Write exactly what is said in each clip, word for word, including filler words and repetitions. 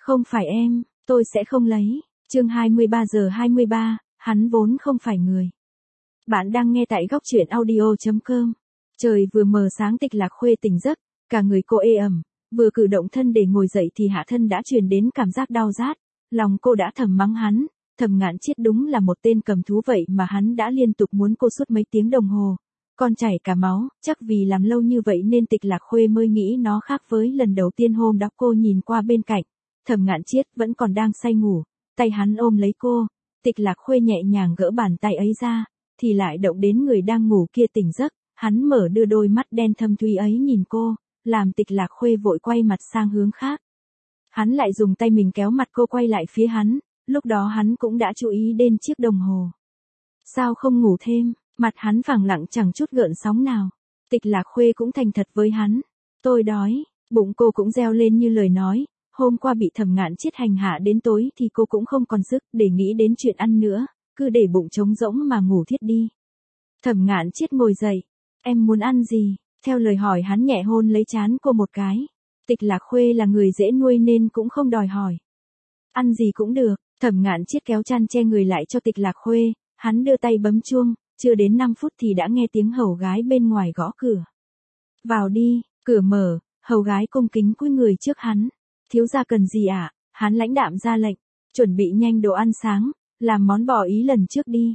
Không phải em, tôi sẽ không lấy. Chương hai mươi ba giờ hai mươi ba, hắn vốn không phải người. Bạn đang nghe tại góc truyện audio chấm com. Trời vừa mờ sáng Tịch Lạc Khuê tỉnh giấc, cả người cô ê ẩm, vừa cử động thân để ngồi dậy thì hạ thân đã truyền đến cảm giác đau rát, lòng cô đã thầm mắng hắn, Thẩm Ngạn Chiết đúng là một tên cầm thú vậy mà hắn đã liên tục muốn cô suốt mấy tiếng đồng hồ, còn chảy cả máu, chắc vì làm lâu như vậy nên Tịch Lạc Khuê mới nghĩ nó khác với lần đầu tiên hôm đó cô nhìn qua bên cạnh, Thẩm Ngạn Chiết vẫn còn đang say ngủ, tay hắn ôm lấy cô, Tịch Lạc Khuê nhẹ nhàng gỡ bàn tay ấy ra, thì lại động đến người đang ngủ kia tỉnh giấc, hắn mở đưa đôi mắt đen thâm thúy ấy nhìn cô, làm Tịch Lạc Khuê vội quay mặt sang hướng khác. Hắn lại dùng tay mình kéo mặt cô quay lại phía hắn, lúc đó hắn cũng đã chú ý đến chiếc đồng hồ. Sao không ngủ thêm, mặt hắn phẳng lặng chẳng chút gợn sóng nào. Tịch Lạc Khuê cũng thành thật với hắn. Tôi đói, bụng cô cũng reo lên như lời nói, hôm qua bị Thẩm Ngạn Chiết hành hạ đến tối thì cô cũng không còn sức để nghĩ đến chuyện ăn nữa, cứ để bụng trống rỗng mà ngủ thiếp đi. Thẩm Ngạn Chiết ngồi dậy, em muốn ăn gì? Theo lời hỏi hắn nhẹ hôn lấy trán cô một cái. Tịch Lạc Khuê là người dễ nuôi nên cũng không đòi hỏi. Ăn gì cũng được, Thẩm Ngạn Chiết kéo chăn che người lại cho Tịch Lạc Khuê, hắn đưa tay bấm chuông, chưa đến năm phút thì đã nghe tiếng hầu gái bên ngoài gõ cửa. Vào đi, cửa mở, hầu gái cung kính cúi người trước hắn. Thiếu gia cần gì ạ? À? Hắn lãnh đạm ra lệnh, chuẩn bị nhanh đồ ăn sáng, làm món bò ý lần trước đi.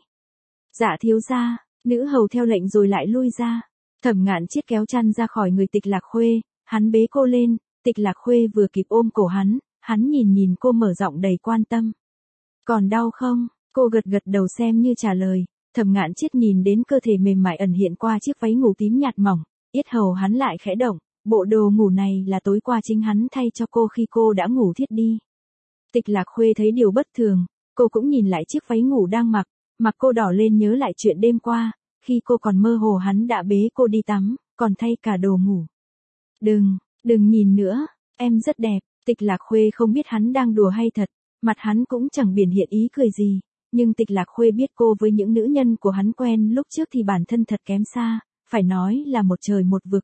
Dạ thiếu gia, nữ hầu theo lệnh rồi lại lui ra. Thẩm Ngạn Chiết kéo chăn ra khỏi người Tịch Lạc Khuê, hắn bế cô lên, Tịch Lạc Khuê vừa kịp ôm cổ hắn, hắn nhìn nhìn cô mở giọng đầy quan tâm. Còn đau không? Cô gật gật đầu xem như trả lời, Thẩm Ngạn Chiết nhìn đến cơ thể mềm mại ẩn hiện qua chiếc váy ngủ tím nhạt mỏng, yết hầu hắn lại khẽ động, bộ đồ ngủ này là tối qua chính hắn thay cho cô khi cô đã ngủ thiếp đi. Tịch Lạc Khuê thấy điều bất thường, cô cũng nhìn lại chiếc váy ngủ đang mặc, mặt cô đỏ lên nhớ lại chuyện đêm qua, khi cô còn mơ hồ hắn đã bế cô đi tắm, còn thay cả đồ ngủ. Đừng, đừng nhìn nữa, em rất đẹp. Tịch Lạc Khuê không biết hắn đang đùa hay thật, mặt hắn cũng chẳng biểu hiện ý cười gì, nhưng Tịch Lạc Khuê biết cô với những nữ nhân của hắn quen lúc trước thì bản thân thật kém xa, phải nói là một trời một vực.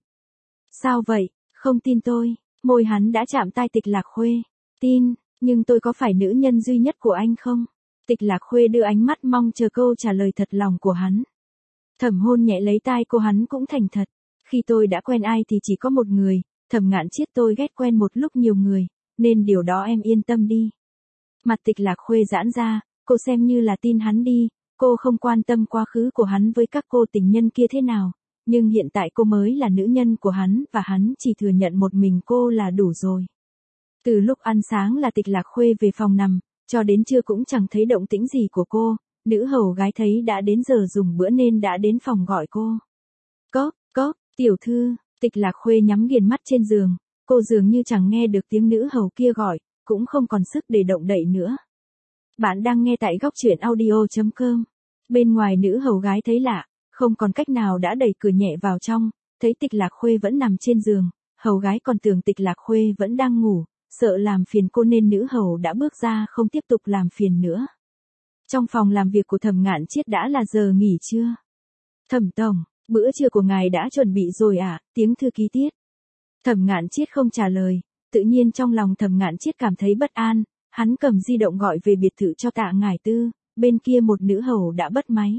Sao vậy, không tin tôi? Môi hắn đã chạm tai Tịch Lạc Khuê. Tin, nhưng tôi có phải nữ nhân duy nhất của anh không? Tịch Lạc Khuê đưa ánh mắt mong chờ câu trả lời thật lòng của hắn. Thẩm hôn nhẹ lấy tai cô, hắn cũng thành thật. Khi tôi đã quen ai thì chỉ có một người, Thẩm Ngạn Chiết tôi ghét quen một lúc nhiều người, nên điều đó em yên tâm đi. Mặt Tịch Lạc Khuê giãn ra, cô xem như là tin hắn đi, cô không quan tâm quá khứ của hắn với các cô tình nhân kia thế nào, nhưng hiện tại cô mới là nữ nhân của hắn và hắn chỉ thừa nhận một mình cô là đủ rồi. Từ lúc ăn sáng là Tịch Lạc Khuê về phòng nằm, cho đến trưa cũng chẳng thấy động tĩnh gì của cô, nữ hầu gái thấy đã đến giờ dùng bữa nên đã đến phòng gọi cô. Cóp, cóp, tiểu thư. Tịch Lạc Khuê nhắm nghiền mắt trên giường, cô dường như chẳng nghe được tiếng nữ hầu kia gọi, cũng không còn sức để động đậy nữa. Bạn đang nghe tại góc truyện audio chấm com. Bên ngoài nữ hầu gái thấy lạ, không còn cách nào đã đẩy cửa nhẹ vào trong, thấy Tịch Lạc Khuê vẫn nằm trên giường, hầu gái còn tưởng Tịch Lạc Khuê vẫn đang ngủ, sợ làm phiền cô nên nữ hầu đã bước ra không tiếp tục làm phiền nữa. Trong phòng làm việc của Thẩm Ngạn Chiết đã là giờ nghỉ trưa. Thẩm tổng, bữa trưa của ngài đã chuẩn bị rồi à? Tiếng thư ký tiết. Thẩm Ngạn Chiết không trả lời, tự nhiên trong lòng Thẩm Ngạn Chiết cảm thấy bất an, hắn cầm di động gọi về biệt thự cho Tạ Ngải Tư, bên kia một nữ hầu đã bắt máy.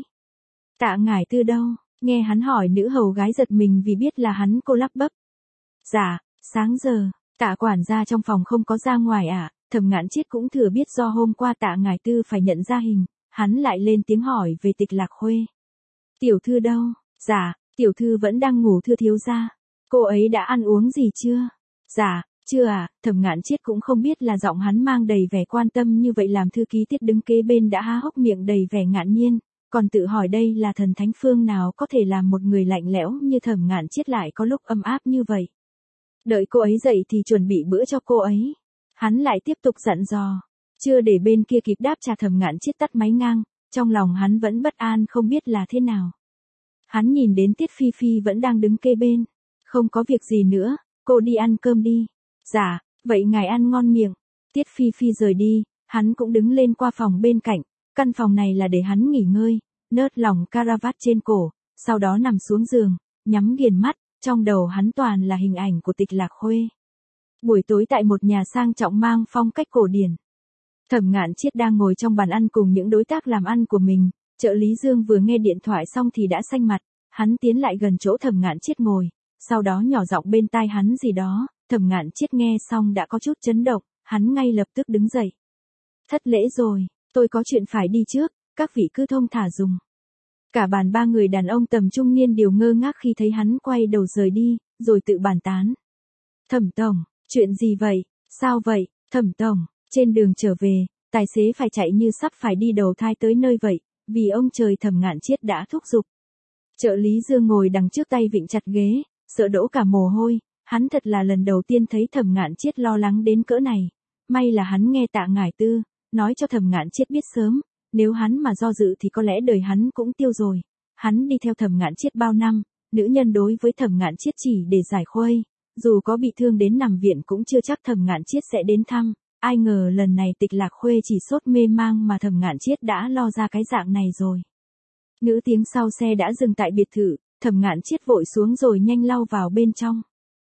Tạ Ngải Tư đâu? Nghe hắn hỏi nữ hầu gái giật mình vì biết là hắn, cô lắp bắp. Dạ, sáng giờ, Tạ quản gia trong phòng không có ra ngoài à? Thẩm Ngạn Chiết cũng thừa biết do hôm qua Tạ Ngải Tư phải nhận ra hình, hắn lại lên tiếng hỏi về Tịch Lạc Khuê. Tiểu thư đâu? Dạ, tiểu thư vẫn đang ngủ thưa thiếu gia. Cô ấy đã ăn uống gì chưa? Dạ, chưa à. Thẩm Ngạn Chiết cũng không biết là giọng hắn mang đầy vẻ quan tâm như vậy làm thư ký tiết đứng kế bên đã há hốc miệng đầy vẻ ngạc nhiên, còn tự hỏi đây là thần thánh phương nào có thể làm một người lạnh lẽo như Thẩm Ngạn Chiết lại có lúc ấm áp như vậy. Đợi cô ấy dậy thì chuẩn bị bữa cho cô ấy. Hắn lại tiếp tục dặn dò. Chưa để bên kia kịp đáp trả Thẩm Ngạn Chiết tắt máy ngang, trong lòng hắn vẫn bất an không biết là thế nào. Hắn nhìn đến Tiết Phi Phi vẫn đang đứng kê bên. Không có việc gì nữa, cô đi ăn cơm đi. Dạ, vậy ngài ăn ngon miệng. Tiết Phi Phi rời đi, hắn cũng đứng lên qua phòng bên cạnh. Căn phòng này là để hắn nghỉ ngơi, nớt lỏng caravat trên cổ, sau đó nằm xuống giường, nhắm nghiền mắt, trong đầu hắn toàn là hình ảnh của Tịch Lạc Khuê. Buổi tối tại một nhà sang trọng mang phong cách cổ điển. Thẩm Ngạn Chiết đang ngồi trong bàn ăn cùng những đối tác làm ăn của mình, trợ lý Dương vừa nghe điện thoại xong thì đã xanh mặt, hắn tiến lại gần chỗ Thẩm Ngạn Chiết ngồi, sau đó nhỏ giọng bên tai hắn gì đó, Thẩm Ngạn Chiết nghe xong đã có chút chấn động, hắn ngay lập tức đứng dậy. Thất lễ rồi, tôi có chuyện phải đi trước, các vị cứ thông thả dùng. Cả bàn ba người đàn ông tầm trung niên đều ngơ ngác khi thấy hắn quay đầu rời đi, rồi tự bàn tán. Thẩm tổng, chuyện gì vậy, sao vậy, Thẩm tổng, trên đường trở về, tài xế phải chạy như sắp phải đi đầu thai tới nơi vậy, vì ông trời. Thẩm Ngạn Chiết đã thúc giục. Trợ lý Dương ngồi đằng trước tay vịn chặt ghế, sợ đổ cả mồ hôi, hắn thật là lần đầu tiên thấy Thẩm Ngạn Chiết lo lắng đến cỡ này, may là hắn nghe Tạ Ngải Tư nói cho Thẩm Ngạn Chiết biết sớm, nếu hắn mà do dự thì có lẽ đời hắn cũng tiêu rồi. Hắn đi theo Thẩm Ngạn Chiết bao năm, nữ nhân đối với Thẩm Ngạn Chiết chỉ để giải khuây, dù có bị thương đến nằm viện cũng chưa chắc Thẩm Ngạn Chiết sẽ đến thăm. Ai ngờ lần này Tịch Lạc Khuê chỉ sốt mê mang mà Thẩm Ngạn Chiết đã lo ra cái dạng này rồi. Nữ tiếng sau xe đã dừng tại biệt thự, Thẩm Ngạn Chiết vội xuống rồi nhanh lau vào bên trong.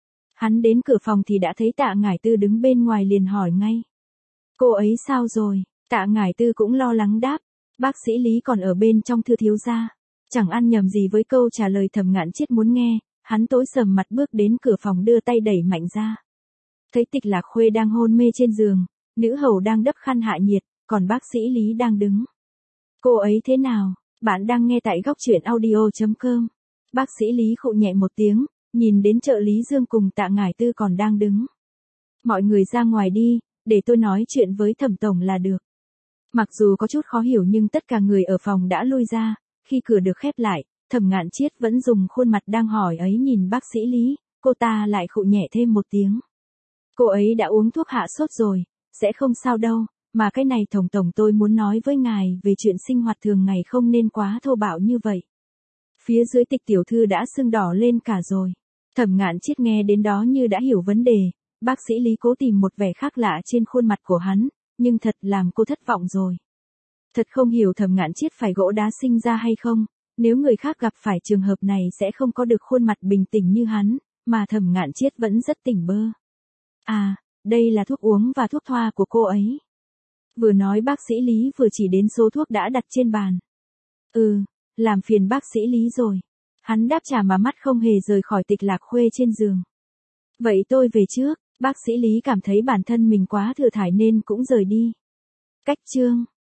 Hắn đến cửa phòng thì đã thấy Tạ Ngải Tư đứng bên ngoài liền hỏi ngay. Cô ấy sao rồi? Tạ Ngải Tư cũng lo lắng đáp. Bác sĩ Lý còn ở bên trong thưa thiếu gia. Chẳng ăn nhầm gì với câu trả lời Thẩm Ngạn Chiết muốn nghe, hắn tối sầm mặt bước đến cửa phòng đưa tay đẩy mạnh ra. Thấy Tịch Lạc Khuê đang hôn mê trên giường, nữ hầu đang đắp khăn hạ nhiệt, còn bác sĩ Lý đang đứng. Cô ấy thế nào? Bạn đang nghe tại góc truyện audio chấm com. Bác sĩ Lý khụ nhẹ một tiếng, nhìn đến trợ lý Dương cùng Tạ Ngải Tư còn đang đứng. Mọi người ra ngoài đi, để tôi nói chuyện với Thẩm tổng là được. Mặc dù có chút khó hiểu nhưng tất cả người ở phòng đã lui ra, khi cửa được khép lại, Thẩm Ngạn Chiết vẫn dùng khuôn mặt đang hỏi ấy nhìn bác sĩ Lý, cô ta lại khụ nhẹ thêm một tiếng. Cô ấy đã uống thuốc hạ sốt rồi, sẽ không sao đâu, mà cái này Tổng tổng tôi muốn nói với ngài về chuyện sinh hoạt thường ngày không nên quá thô bạo như vậy. Phía dưới Tịch tiểu thư đã sưng đỏ lên cả rồi. Thẩm Ngạn Chiết nghe đến đó như đã hiểu vấn đề, bác sĩ Lý cố tìm một vẻ khác lạ trên khuôn mặt của hắn, nhưng thật làm cô thất vọng rồi. Thật không hiểu Thẩm Ngạn Chiết phải gỗ đá sinh ra hay không, nếu người khác gặp phải trường hợp này sẽ không có được khuôn mặt bình tĩnh như hắn, mà Thẩm Ngạn Chiết vẫn rất tỉnh bơ. À, đây là thuốc uống và thuốc thoa của cô ấy. Vừa nói bác sĩ Lý vừa chỉ đến số thuốc đã đặt trên bàn. Ừ, làm phiền bác sĩ Lý rồi. Hắn đáp trả mà mắt không hề rời khỏi Tịch Lạc Khuê trên giường. Vậy tôi về trước, bác sĩ Lý cảm thấy bản thân mình quá thừa thải nên cũng rời đi. Cách chương